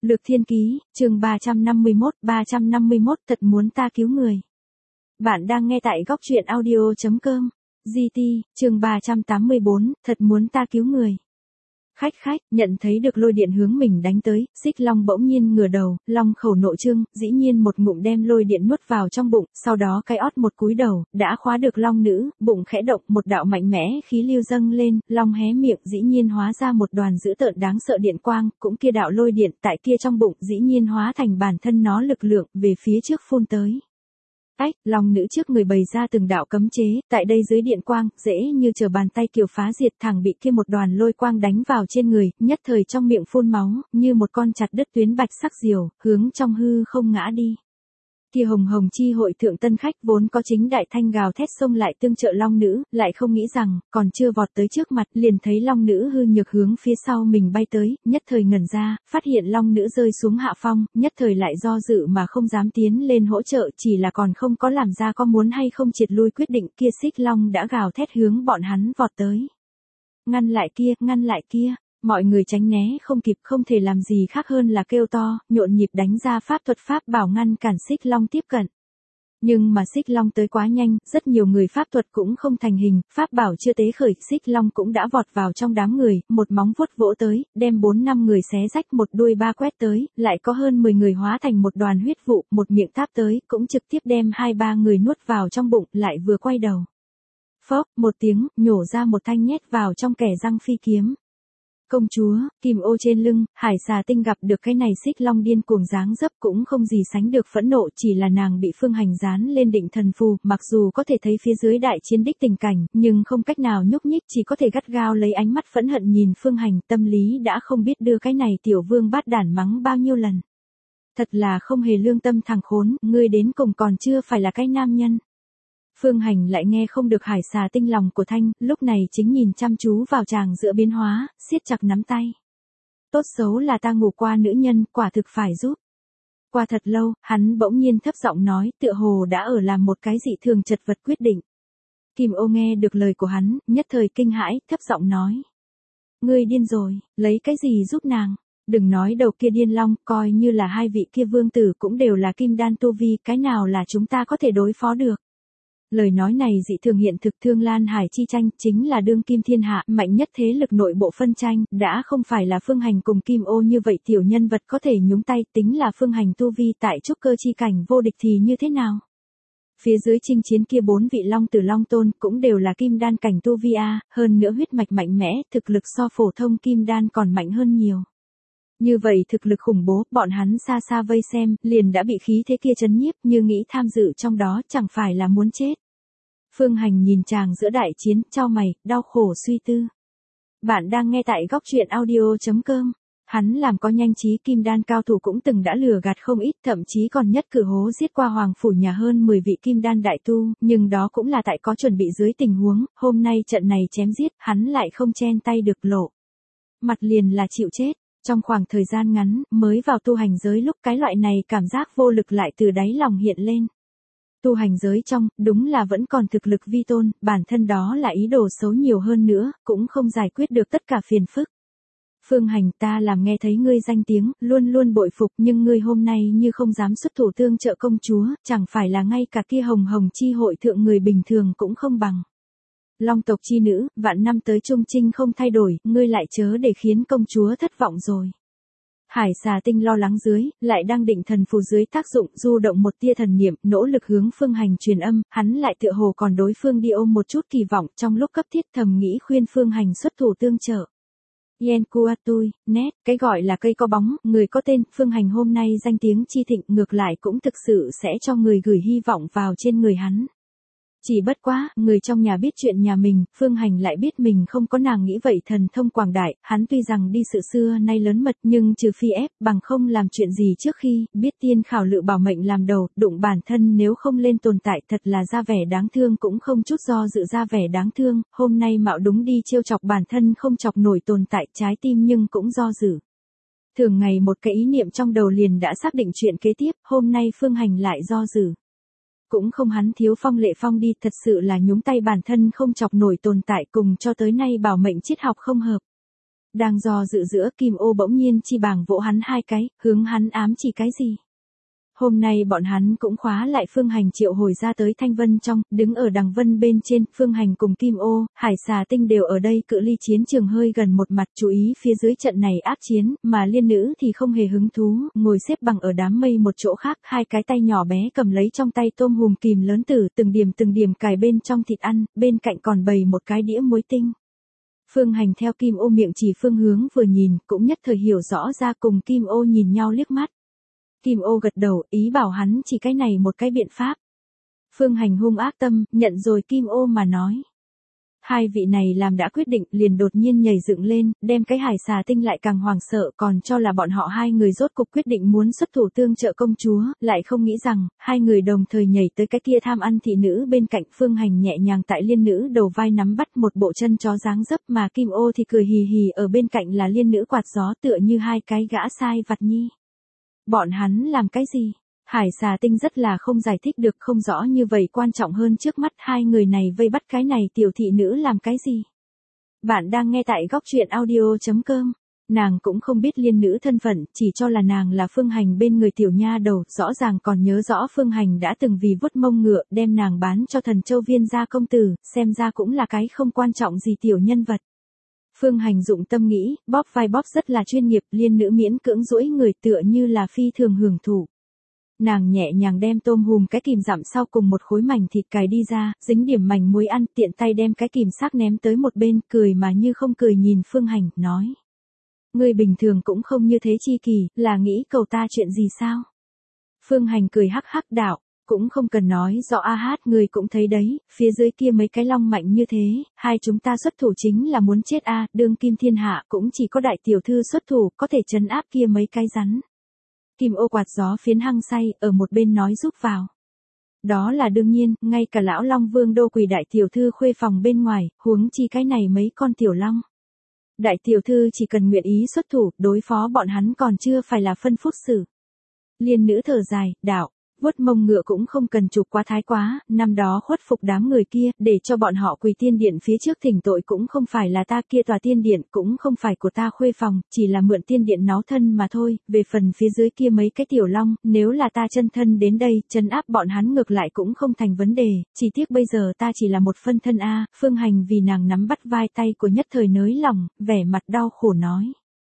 Lược Thiên Ký, chương 351 thật muốn ta cứu người. Bạn đang nghe tại góc truyện audio.com. GT, chương 384, thật muốn ta cứu người. Khách, nhận thấy được lôi điện hướng mình đánh tới, Xích Long bỗng nhiên ngửa đầu, long khẩu nộ trương, dĩ nhiên một ngụm đem lôi điện nuốt vào trong bụng, sau đó cái ót một cúi đầu, đã khóa được long nữ, bụng khẽ động, một đạo mạnh mẽ khí lưu dâng lên, long hé miệng dĩ nhiên hóa ra một đoàn dữ tợn đáng sợ điện quang, cũng kia đạo lôi điện tại kia trong bụng dĩ nhiên hóa thành bản thân nó lực lượng, về phía trước phun tới. Long nữ trước người bày ra từng đạo cấm chế, tại đây dưới điện quang, dễ như trở bàn tay kiều phá diệt, thẳng bị kia một đoàn lôi quang đánh vào trên người, nhất thời trong miệng phun máu, như một con chặt đứt tuyến bạch sắc diều, hướng trong hư không ngã đi. Kia hồng chi hội thượng tân khách vốn có chính đại thanh gào thét xông lại tương trợ long nữ, lại không nghĩ rằng, còn chưa vọt tới trước mặt, liền thấy long nữ hư nhược hướng phía sau mình bay tới, nhất thời ngẩn ra, phát hiện long nữ rơi xuống hạ phong, nhất thời lại do dự mà không dám tiến lên hỗ trợ, chỉ là còn không có làm ra có muốn hay không triệt lui quyết định, kia Xích Long đã gào thét hướng bọn hắn vọt tới. Ngăn lại kia. Mọi người tránh né không kịp, không thể làm gì khác hơn là kêu to, nhộn nhịp đánh ra pháp thuật pháp bảo ngăn cản Xích Long tiếp cận. Nhưng mà Xích Long tới quá nhanh, rất nhiều người pháp thuật cũng không thành hình, pháp bảo chưa tế khởi, Xích Long cũng đã vọt vào trong đám người, một móng vuốt vỗ tới, đem 4-5 người xé rách, một đuôi ba quét tới, lại có hơn 10 người hóa thành một đoàn huyết vụ, một miệng tháp tới, cũng trực tiếp đem 2-3 người nuốt vào trong bụng, lại vừa quay đầu. Phốc, một tiếng, nhổ ra một thanh nhét vào trong kẻ răng phi kiếm. Công chúa, Kim Ô trên lưng, Hải Xà Tinh gặp được cái này Xích Long điên cuồng dáng dấp cũng không gì sánh được phẫn nộ, chỉ là nàng bị Phương Hành dán lên định thần phù, mặc dù có thể thấy phía dưới đại chiến đích tình cảnh, nhưng không cách nào nhúc nhích, chỉ có thể gắt gao lấy ánh mắt phẫn hận nhìn Phương Hành, tâm lý đã không biết đưa cái này tiểu vương bát đản mắng bao nhiêu lần. Thật là không hề lương tâm thằng khốn, ngươi đến cùng còn chưa phải là cái nam nhân. Phương Hành lại nghe không được Hải Xà Tinh lòng của Thanh, lúc này chính nhìn chăm chú vào chàng giữa biến hóa, siết chặt nắm tay. Tốt xấu là ta ngủ qua nữ nhân, quả thực phải giúp. Qua thật lâu, hắn bỗng nhiên thấp giọng nói, tựa hồ đã ở làm một cái dị thường chật vật quyết định. Kim Ô nghe được lời của hắn, nhất thời kinh hãi, thấp giọng nói. Ngươi điên rồi, lấy cái gì giúp nàng? Đừng nói đầu kia điên long, coi như là hai vị kia vương tử cũng đều là kim đan tu vi, cái nào là chúng ta có thể đối phó được. Lời nói này dị thường hiện thực, Thương Lan Hải chi tranh chính là đương kim thiên hạ, mạnh nhất thế lực nội bộ phân tranh, đã không phải là Phương Hành cùng Kim Ô như vậy tiểu nhân vật có thể nhúng tay, tính là Phương Hành tu vi tại trúc cơ chi cảnh vô địch thì như thế nào? Phía dưới chinh chiến kia 4 vị long tử long tôn cũng đều là kim đan cảnh tu vi a, hơn nữa huyết mạch mạnh mẽ, thực lực so phổ thông kim đan còn mạnh hơn nhiều. Như vậy thực lực khủng bố, bọn hắn xa xa vây xem, liền đã bị khí thế kia chấn nhiếp, như nghĩ tham dự trong đó chẳng phải là muốn chết. Phương Hành nhìn chàng giữa đại chiến, chau mày, đau khổ suy tư. Bạn đang nghe tại góc truyện audio.com. Hắn làm có nhanh trí kim đan cao thủ cũng từng đã lừa gạt không ít, thậm chí còn nhất cử hố giết qua hoàng phủ nhà hơn 10 vị kim đan đại tu, nhưng đó cũng là tại có chuẩn bị dưới tình huống, hôm nay trận này chém giết, hắn lại không chen tay được lộ. Mặt liền là chịu chết. Trong khoảng thời gian ngắn, mới vào tu hành giới lúc cái loại này cảm giác vô lực lại từ đáy lòng hiện lên. Tu hành giới trong, đúng là vẫn còn thực lực vi tôn, bản thân đó là ý đồ xấu nhiều hơn nữa, cũng không giải quyết được tất cả phiền phức. Phương Hành, ta làm nghe thấy ngươi danh tiếng, luôn luôn bội phục, nhưng ngươi hôm nay như không dám xuất thủ tương trợ công chúa, chẳng phải là ngay cả kia hồng chi hội thượng người bình thường cũng không bằng. Long tộc chi nữ, vạn năm tới trung trinh không thay đổi, ngươi lại chớ để khiến công chúa thất vọng rồi. Hải Xà Tinh lo lắng dưới, lại đang định thần phù dưới tác dụng du động một tia thần niệm, nỗ lực hướng Phương Hành truyền âm, hắn lại tựa hồ còn đối phương đi ôm một chút kỳ vọng, trong lúc cấp thiết thầm nghĩ khuyên Phương Hành xuất thủ tương trợ. Yen Kua Tui, nét, cái gọi là cây có bóng, người có tên, Phương Hành hôm nay danh tiếng chi thịnh, ngược lại cũng thực sự sẽ cho người gửi hy vọng vào trên người hắn. Chỉ bất quá, người trong nhà biết chuyện nhà mình, Phương Hành lại biết mình không có nàng nghĩ vậy thần thông quảng đại, hắn tuy rằng đi sự xưa nay lớn mật nhưng trừ phi ép, bằng không làm chuyện gì trước khi, biết tiên khảo lự bảo mệnh làm đầu, đụng bản thân nếu không lên tồn tại thật là ra vẻ đáng thương cũng không chút do dự ra vẻ đáng thương, hôm nay mạo đúng đi trêu chọc bản thân không chọc nổi tồn tại trái tim nhưng cũng do dự. Thường ngày một cái ý niệm trong đầu liền đã xác định chuyện kế tiếp, hôm nay Phương Hành lại do dự. Cũng không hắn thiếu phong lệ phong đi, thật sự là nhúng tay bản thân không chọc nổi tồn tại cùng cho tới nay bảo mệnh triết học không hợp. Đang do dự giữa, Kim Ô bỗng nhiên chi bàng vỗ hắn hai cái, hướng hắn ám chỉ cái gì. Hôm nay bọn hắn cũng khóa lại Phương Hành triệu hồi ra tới Thanh Vân trong, đứng ở đằng vân bên trên, Phương Hành cùng Kim Ô, Hải Xà Tinh đều ở đây, cự ly chiến trường hơi gần một mặt, chú ý phía dưới trận này ác chiến, mà liên nữ thì không hề hứng thú, ngồi xếp bằng ở đám mây một chỗ khác, hai cái tay nhỏ bé cầm lấy trong tay tôm hùm kìm lớn tử, từng điểm cài bên trong thịt ăn, bên cạnh còn bày một cái đĩa muối tinh. Phương Hành theo Kim Ô miệng chỉ phương hướng vừa nhìn, cũng nhất thời hiểu rõ ra, cùng Kim Ô nhìn nhau liếc mắt. Kim Ô gật đầu, ý bảo hắn chỉ cái này một cái biện pháp. Phương Hành hung ác tâm, nhận rồi Kim Ô mà nói. Hai vị này làm đã quyết định, liền đột nhiên nhảy dựng lên, đem cái Hải Xà Tinh lại càng hoảng sợ, còn cho là bọn họ hai người rốt cục quyết định muốn xuất thủ tương trợ công chúa, lại không nghĩ rằng, hai người đồng thời nhảy tới cái kia tham ăn thị nữ bên cạnh. Phương Hành nhẹ nhàng tại liên nữ đầu vai nắm bắt một bộ chân chó dáng dấp, mà Kim Ô thì cười hì hì ở bên cạnh là liên nữ quạt gió, tựa như hai cái gã sai vặt nhi. Bọn hắn làm cái gì? Hải Xà Tinh rất là không giải thích được, không rõ như vậy, quan trọng hơn trước mắt hai người này vây bắt cái này tiểu thị nữ làm cái gì? Bạn đang nghe tại góc truyện audio.com. Nàng cũng không biết liên nữ thân phận, chỉ cho là nàng là Phương Hành bên người tiểu nha đầu, rõ ràng còn nhớ rõ Phương Hành đã từng vì vuốt mông ngựa, đem nàng bán cho Thần Châu Viên gia công tử, xem ra cũng là cái không quan trọng gì tiểu nhân vật. Phương Hành dụng tâm nghĩ, bóp vai bóp rất là chuyên nghiệp, liên nữ miễn cưỡng duỗi người tựa như là phi thường hưởng thụ. Nàng nhẹ nhàng đem tôm hùm cái kìm dặm sau cùng một khối mảnh thịt cài đi ra, dính điểm mảnh muối ăn, tiện tay đem cái kìm xác ném tới một bên, cười mà như không cười nhìn Phương Hành, nói. Ngươi bình thường cũng không như thế chi kỳ, là nghĩ cầu ta chuyện gì sao? Phương Hành cười hắc hắc đạo. Cũng không cần nói rõ a hát, người cũng thấy đấy, phía dưới kia mấy cái long mạnh như thế, hai chúng ta xuất thủ chính là muốn chết a, đương kim thiên hạ cũng chỉ có đại tiểu thư xuất thủ, có thể trấn áp kia mấy cái rắn. Kim Ô quạt gió phiến hăng say, ở một bên nói giúp vào. Đó là đương nhiên, ngay cả lão Long Vương đô quỳ đại tiểu thư khuê phòng bên ngoài, huống chi cái này mấy con tiểu long. Đại tiểu thư chỉ cần nguyện ý xuất thủ, đối phó bọn hắn còn chưa phải là phân phút xử. Liên nữ thở dài, đạo. Vuốt mông ngựa cũng không cần chụp quá thái quá, năm đó khuất phục đám người kia, để cho bọn họ quỳ tiên điện phía trước thỉnh tội cũng không phải là ta, kia tòa tiên điện cũng không phải của ta khuê phòng, chỉ là mượn tiên điện náo thân mà thôi, về phần phía dưới kia mấy cái tiểu long, nếu là ta chân thân đến đây, trấn áp bọn hắn ngược lại cũng không thành vấn đề, chỉ tiếc bây giờ ta chỉ là một phân thân a. Phương Hành vì nàng nắm bắt vai tay của nhất thời nới lòng, vẻ mặt đau khổ nói.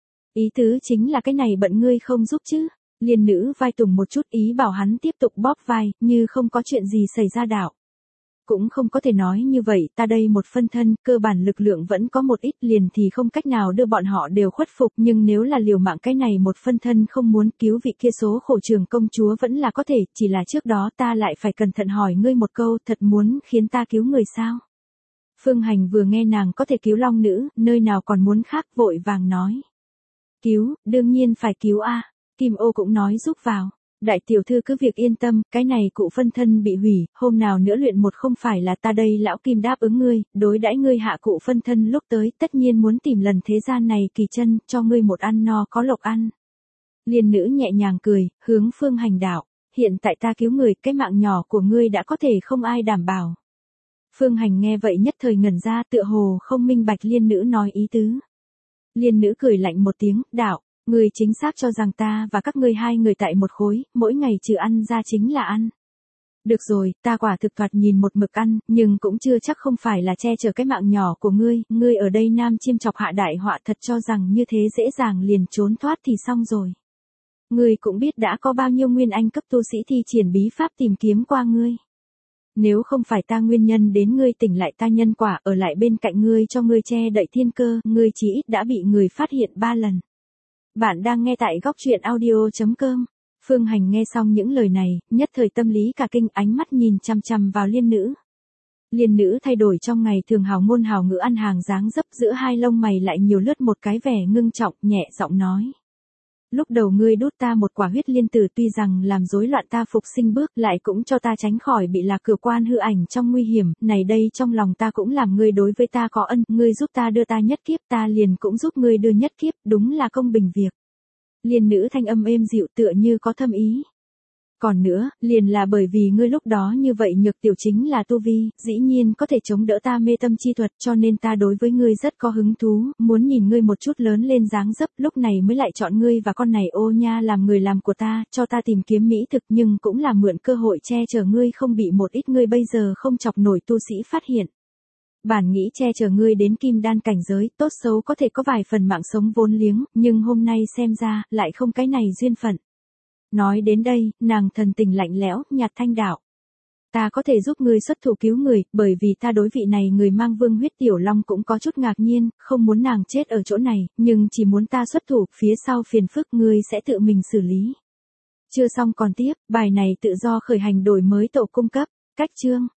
Ý tứ chính là cái này bận ngươi không giúp chứ. Liên nữ vai tùng một chút, ý bảo hắn tiếp tục bóp vai, như không có chuyện gì xảy ra đạo. Cũng không có thể nói như vậy, ta đây một phân thân, cơ bản lực lượng vẫn có một ít, liền thì không cách nào đưa bọn họ đều khuất phục, nhưng nếu là liều mạng cái này một phân thân không muốn cứu vị kia số khổ trường công chúa vẫn là có thể, chỉ là trước đó ta lại phải cẩn thận hỏi ngươi một câu, thật muốn khiến ta cứu người sao? Phương Hành vừa nghe nàng có thể cứu long nữ, nơi nào còn muốn khác, vội vàng nói. Cứu, đương nhiên phải cứu a. Kim Ô cũng nói giúp vào. Đại tiểu thư cứ việc yên tâm, cái này cụ phân thân bị hủy, hôm nào nữa luyện một không phải là ta đây lão Kim đáp ứng ngươi, đối đãi ngươi hạ cụ phân thân lúc tới, tất nhiên muốn tìm lần thế gian này kỳ chân, cho ngươi một ăn no có lộc ăn. Liên nữ nhẹ nhàng cười, hướng Phương Hành đạo, hiện tại ta cứu người, cái mạng nhỏ của ngươi đã có thể không ai đảm bảo. Phương Hành nghe vậy nhất thời ngẩn ra, tựa hồ không minh bạch liên nữ nói ý tứ. Liên nữ cười lạnh một tiếng, đạo. Ngươi chính xác cho rằng ta và các ngươi hai người tại một khối, mỗi ngày trừ ăn ra chính là ăn. Được rồi, ta quả thực thoạt nhìn một mực ăn, nhưng cũng chưa chắc không phải là che chở cái mạng nhỏ của ngươi ở đây nam chiêm chọc hạ đại họa, thật cho rằng như thế dễ dàng liền trốn thoát thì xong rồi. Ngươi cũng biết đã có bao nhiêu nguyên anh cấp tu sĩ thi triển bí pháp tìm kiếm qua ngươi. Nếu không phải ta nguyên nhân đến ngươi tỉnh lại ta nhân quả ở lại bên cạnh ngươi cho ngươi che đậy thiên cơ, ngươi chỉ ít đã bị người phát hiện 3 lần. Bạn đang nghe tại góc truyện audio.com. Phương Hành nghe xong những lời này, nhất thời tâm lý cả kinh, ánh mắt nhìn chằm chằm vào liên nữ. Liên nữ thay đổi trong ngày thường hào ngôn hào ngữ ăn hàng dáng dấp, giữa hai lông mày lại nhiều lướt một cái vẻ ngưng trọng, nhẹ giọng nói. Lúc đầu ngươi đút ta một quả huyết liên tử, tuy rằng làm rối loạn ta phục sinh bước, lại cũng cho ta tránh khỏi bị lạc cửa quan hư ảnh trong nguy hiểm, này đây trong lòng ta cũng làm ngươi đối với ta có ân, ngươi giúp ta đưa ta nhất kiếp, ta liền cũng giúp ngươi đưa nhất kiếp, đúng là công bình việc. Liên nữ thanh âm êm dịu tựa như có thâm ý. Còn nữa, liền là bởi vì ngươi lúc đó như vậy nhược tiểu chính là tu vi, dĩ nhiên có thể chống đỡ ta mê tâm chi thuật, cho nên ta đối với ngươi rất có hứng thú, muốn nhìn ngươi một chút lớn lên dáng dấp, lúc này mới lại chọn ngươi và con này ô nha làm người làm của ta, cho ta tìm kiếm mỹ thực nhưng cũng là mượn cơ hội che chở ngươi không bị một ít ngươi bây giờ không chọc nổi tu sĩ phát hiện. Bản nghĩ che chở ngươi đến kim đan cảnh giới, tốt xấu có thể có vài phần mạng sống vốn liếng, nhưng hôm nay xem ra, lại không cái này duyên phận. Nói đến đây, nàng thần tình lạnh lẽo, nhạt thanh đạo. Ta có thể giúp ngươi xuất thủ cứu người, bởi vì ta đối vị này người mang vương huyết tiểu long cũng có chút ngạc nhiên, không muốn nàng chết ở chỗ này, nhưng chỉ muốn ta xuất thủ, phía sau phiền phức ngươi sẽ tự mình xử lý. Chưa xong còn tiếp, bài này tự do khởi hành đổi mới tổ cung cấp, cách chương.